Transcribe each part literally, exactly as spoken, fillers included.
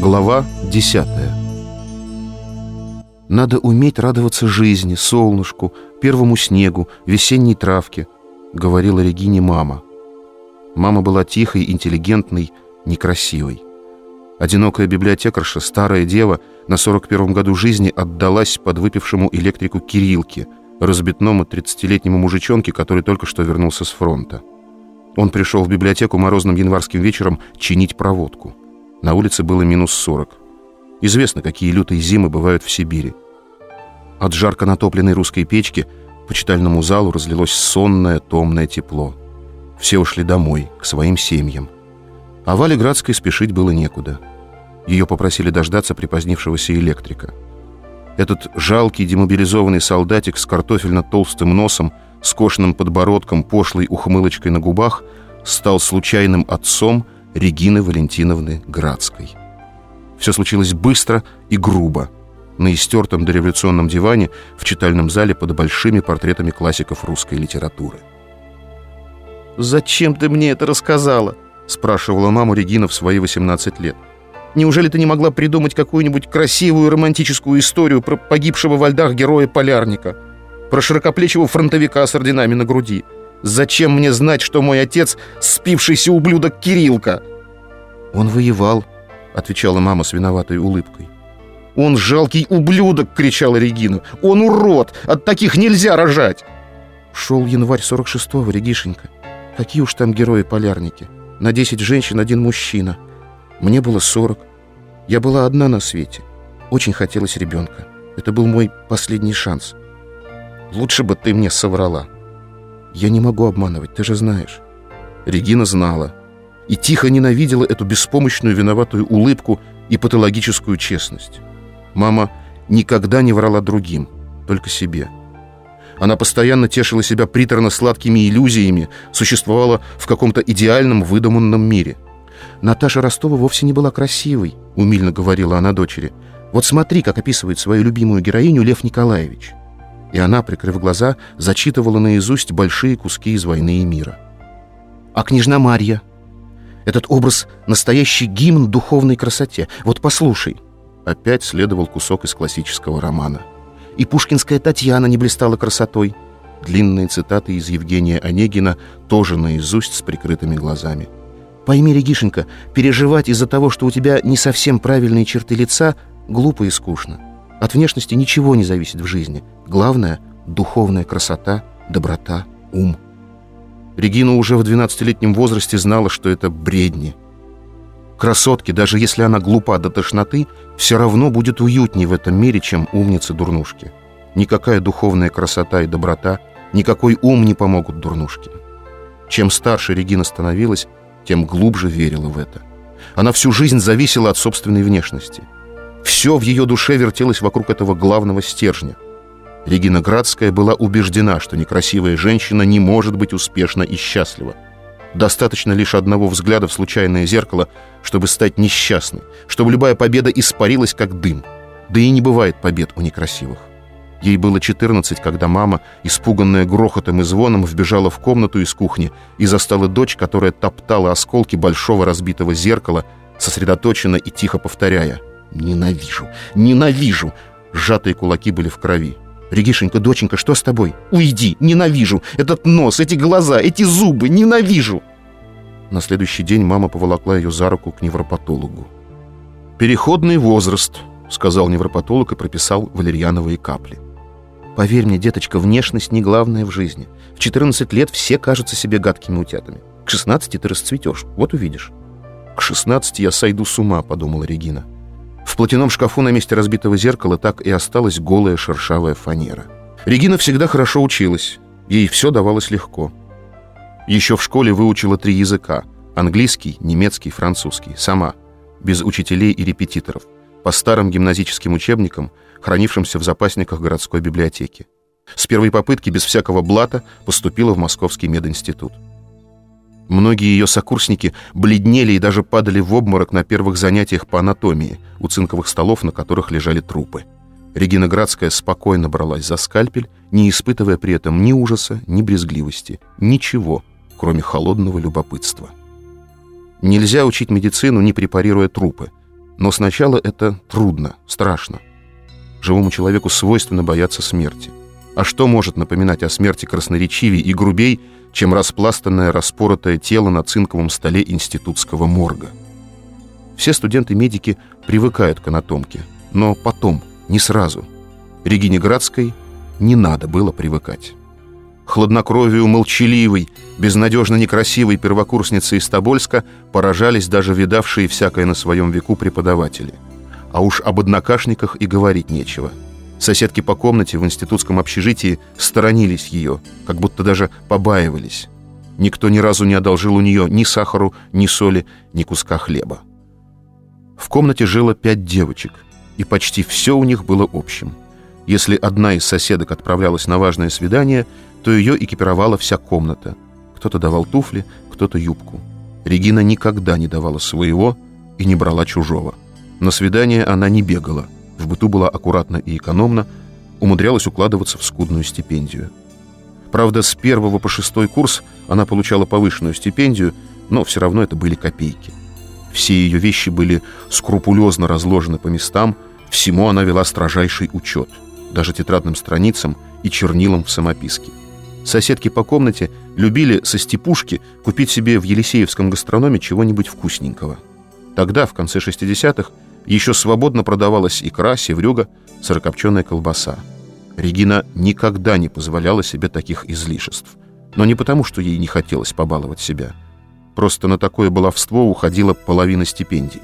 Глава десятая. «Надо уметь радоваться жизни, солнышку, первому снегу, весенней травке», — говорила Регине мама. Мама была тихой, интеллигентной, некрасивой. Одинокая библиотекарша, старая дева, на сорок первом году жизни отдалась подвыпившему электрику Кириллке, разбитному тридцатилетнему мужичонке, который только что вернулся с фронта. Он пришел в библиотеку морозным январским вечером чинить проводку. На улице было минус сорок. Известно, какие лютые зимы бывают в Сибири. От жарко натопленной русской печки по читальному залу разлилось сонное, томное тепло. Все ушли домой, к своим семьям. А Вале Градской спешить было некуда. Ее попросили дождаться припозднившегося электрика. Этот жалкий демобилизованный солдатик с картофельно-толстым носом, скошенным подбородком, пошлой ухмылочкой на губах стал случайным отцом Регины Валентиновны Градской. Все случилось быстро и грубо, на истертом дореволюционном диване в читальном зале под большими портретами классиков русской литературы. «Зачем ты мне это рассказала?» — спрашивала маму Регина в свои восемнадцать лет. «Неужели ты не могла придумать какую-нибудь красивую романтическую историю про погибшего во льдах героя-полярника, про широкоплечего фронтовика с орденами на груди? Зачем мне знать, что мой отец — спившийся ублюдок Кириллка?» «Он воевал», — отвечала мама с виноватой улыбкой. «Он жалкий ублюдок!» — кричала Регина. «Он урод! От таких нельзя рожать!» Шел январь сорок шестого, Регишенька. Какие уж там герои-полярники. На десять женщин один мужчина. Мне было сорок. Я была одна на свете. Очень хотелось ребенка. Это был мой последний шанс. Лучше бы ты мне соврала. Я не могу обманывать, ты же знаешь. Регина знала и тихо ненавидела эту беспомощную виноватую улыбку и патологическую честность. Мама никогда не врала другим, только себе. Она постоянно тешила себя приторно-сладкими иллюзиями, существовала в каком-то идеальном выдуманном мире. «Наташа Ростова вовсе не была красивой», — умильно говорила она дочери. «Вот смотри, как описывает свою любимую героиню Лев Николаевич». И она, прикрыв глаза, зачитывала наизусть большие куски из «Войны и мира». «А княжна Марья? Этот образ — настоящий гимн духовной красоте. Вот послушай». Опять следовал кусок из классического романа. «И пушкинская Татьяна не блистала красотой». Длинные цитаты из Евгения Онегина тоже наизусть с прикрытыми глазами. «Пойми, Регишенька, переживать из-за того, что у тебя не совсем правильные черты лица, глупо и скучно. От внешности ничего не зависит в жизни. Главное — духовная красота, доброта, ум». Регина уже в двенадцатилетнем возрасте знала, что это бредни. Красотке, даже если она глупа до тошноты, все равно будет уютнее в этом мире, чем умницы-дурнушки. Никакая духовная красота и доброта, никакой ум не помогут дурнушке. Чем старше Регина становилась, тем глубже верила в это. Она всю жизнь зависела от собственной внешности. Все в ее душе вертелось вокруг этого главного стержня. Регина Градская была убеждена, что некрасивая женщина не может быть успешна и счастлива. Достаточно лишь одного взгляда в случайное зеркало, чтобы стать несчастной, чтобы любая победа испарилась, как дым. Да и не бывает побед у некрасивых. Ей было четырнадцать, когда мама, испуганная грохотом и звоном, вбежала в комнату из кухни и застала дочь, которая топтала осколки большого разбитого зеркала, сосредоточенно и тихо повторяя: «Ненавижу! Ненавижу!» Сжатые кулаки были в крови. «Регишенька, доченька, что с тобой? Уйди! Ненавижу! Этот нос, эти глаза, эти зубы! Ненавижу!» На следующий день мама поволокла ее за руку к невропатологу. «Переходный возраст», — сказал невропатолог и прописал валерьяновые капли. «Поверь мне, деточка, внешность не главное в жизни. В четырнадцать лет все кажутся себе гадкими утятами. К шестнадцати ты расцветешь, вот увидишь». «К шестнадцати я сойду с ума», — подумала Регина. В платяном шкафу на месте разбитого зеркала так и осталась голая шершавая фанера. Регина всегда хорошо училась. Ей все давалось легко. Еще в школе выучила три языка — английский, немецкий, французский. Сама, без учителей и репетиторов, по старым гимназическим учебникам, хранившимся в запасниках городской библиотеки. С первой попытки, без всякого блата, поступила в Московский мединститут. Многие ее сокурсники бледнели и даже падали в обморок на первых занятиях по анатомии у цинковых столов, на которых лежали трупы. Регина Градская спокойно бралась за скальпель, не испытывая при этом ни ужаса, ни брезгливости, ничего, кроме холодного любопытства. Нельзя учить медицину, не препарируя трупы. Но сначала это трудно, страшно. Живому человеку свойственно бояться смерти. А что может напоминать о смерти красноречивей и грубей, чем распластанное, распоротое тело на цинковом столе институтского морга? Все студенты-медики привыкают к анатомке, но потом, не сразу. Регине Градской не надо было привыкать. Хладнокровию молчаливой, безнадежно некрасивой первокурсницы из Тобольска поражались даже видавшие всякое на своем веку преподаватели. А уж об однокашниках и говорить нечего. Соседки по комнате в институтском общежитии сторонились ее, как будто даже побаивались. Никто ни разу не одолжил у нее ни сахару, ни соли, ни куска хлеба. В комнате жило пять девочек, и почти все у них было общим. Если одна из соседок отправлялась на важное свидание, то ее экипировала вся комната. Кто-то давал туфли, кто-то юбку. Регина никогда не давала своего и не брала чужого. На свидание она не бегала, в быту была аккуратна и экономна, умудрялась укладываться в скудную стипендию. Правда, с первого по шестой курс она получала повышенную стипендию, но все равно это были копейки. Все ее вещи были скрупулезно разложены по местам, всему она вела строжайший учет, даже тетрадным страницам и чернилам в самописке. Соседки по комнате любили со степушки купить себе в Елисеевском гастрономе чего-нибудь вкусненького. Тогда, в конце шестидесятых, еще свободно продавалась икра, севрюга, сырокопченая колбаса. Регина никогда не позволяла себе таких излишеств. Но не потому, что ей не хотелось побаловать себя. Просто на такое баловство уходила половина стипендий.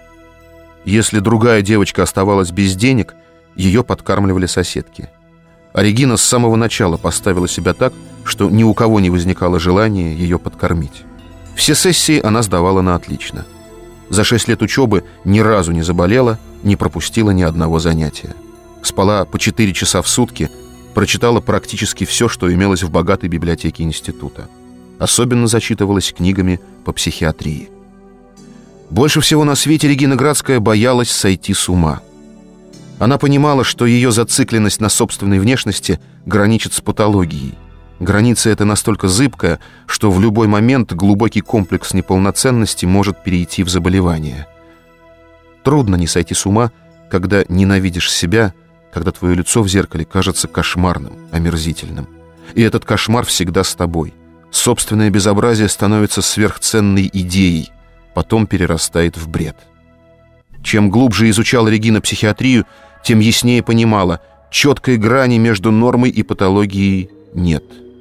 Если другая девочка оставалась без денег, ее подкармливали соседки. А Регина с самого начала поставила себя так, что ни у кого не возникало желания ее подкормить. Все сессии она сдавала на отлично. За шесть лет учебы ни разу не заболела, не пропустила ни одного занятия. Спала по четыре часа в сутки, прочитала практически все, что имелось в богатой библиотеке института. Особенно зачитывалась книгами по психиатрии. Больше всего на свете Регина Градская боялась сойти с ума. Она понимала, что ее зацикленность на собственной внешности граничит с патологией. Граница эта настолько зыбкая, что в любой момент глубокий комплекс неполноценности может перейти в заболевание. Трудно не сойти с ума, когда ненавидишь себя, когда твое лицо в зеркале кажется кошмарным, омерзительным. И этот кошмар всегда с тобой. Собственное безобразие становится сверхценной идеей, потом перерастает в бред. Чем глубже изучала Регина психиатрию, тем яснее понимала, четкой грани между нормой и патологией нет.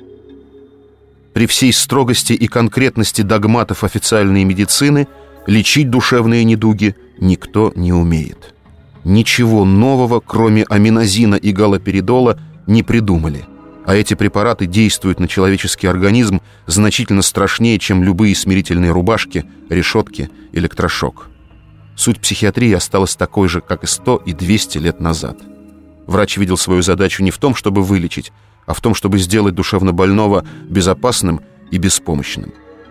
При всей строгости и конкретности догматов официальной медицины лечить душевные недуги никто не умеет. Ничего нового, кроме аминозина и галоперидола, не придумали. А эти препараты действуют на человеческий организм значительно страшнее, чем любые смирительные рубашки, решетки, электрошок. Суть психиатрии осталась такой же, как и сто и двести лет назад. Врач видел свою задачу не в том, чтобы вылечить, а в том, чтобы сделать душевнобольного безопасным и беспомощным.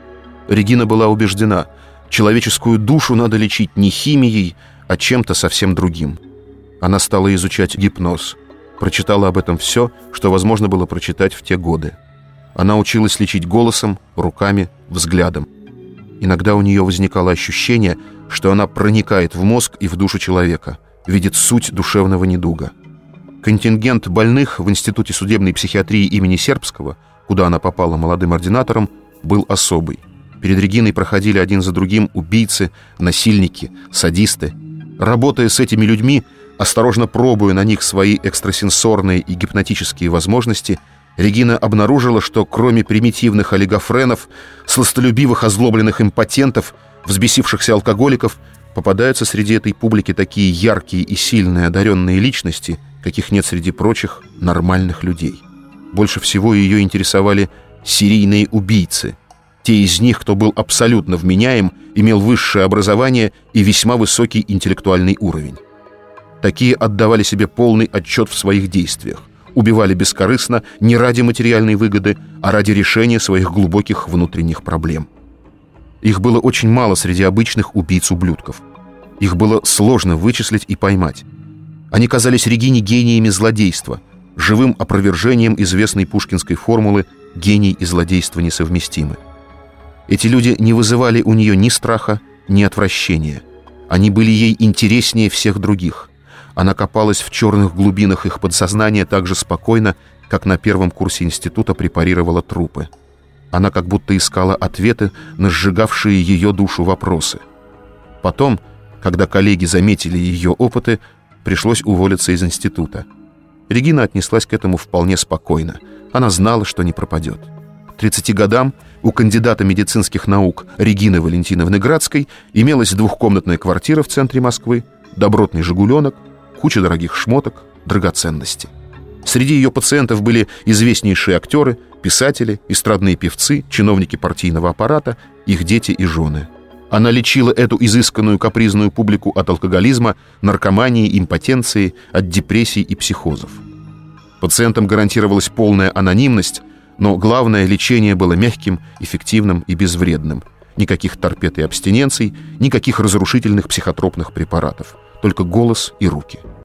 Регина была убеждена, человеческую душу надо лечить не химией, а чем-то совсем другим. Она стала изучать гипноз, прочитала об этом все, что возможно было прочитать в те годы. Она училась лечить голосом, руками, взглядом. Иногда у нее возникало ощущение, что она проникает в мозг и в душу человека, видит суть душевного недуга. Контингент больных в Институте судебной психиатрии имени Сербского, куда она попала молодым ординатором, был особый. Перед Региной проходили один за другим убийцы, насильники, садисты. Работая с этими людьми, осторожно пробуя на них свои экстрасенсорные и гипнотические возможности, Регина обнаружила, что кроме примитивных олигофренов, сластолюбивых озлобленных импотентов, взбесившихся алкоголиков, попадаются среди этой публики такие яркие и сильные одаренные личности, каких нет среди прочих нормальных людей. Больше всего ее интересовали серийные убийцы. Те из них, кто был абсолютно вменяем, имел высшее образование и весьма высокий интеллектуальный уровень. Такие отдавали себе полный отчет в своих действиях, убивали бескорыстно не ради материальной выгоды, а ради решения своих глубоких внутренних проблем. Их было очень мало среди обычных убийц-ублюдков. Их было сложно вычислить и поймать. Они казались Регине гениями злодейства, живым опровержением известной пушкинской формулы «гений и злодейство несовместимы». Эти люди не вызывали у нее ни страха, ни отвращения. Они были ей интереснее всех других. Она копалась в черных глубинах их подсознания так же спокойно, как на первом курсе института препарировала трупы. Она как будто искала ответы на сжигавшие ее душу вопросы. Потом, когда коллеги заметили ее опыты, пришлось уволиться из института. Регина отнеслась к этому вполне спокойно. Она знала, что не пропадет. К тридцати годам у кандидата медицинских наук Регины Валентиновны Градской имелась двухкомнатная квартира в центре Москвы, добротный «Жигуленок», куча дорогих шмоток, драгоценностей. Среди ее пациентов были известнейшие актеры, писатели, эстрадные певцы, чиновники партийного аппарата, их дети и жены. Она лечила эту изысканную капризную публику от алкоголизма, наркомании, импотенции, от депрессий и психозов. Пациентам гарантировалась полная анонимность, но главное, лечение было мягким, эффективным и безвредным. Никаких торпед и абстиненций, никаких разрушительных психотропных препаратов. Только голос и руки.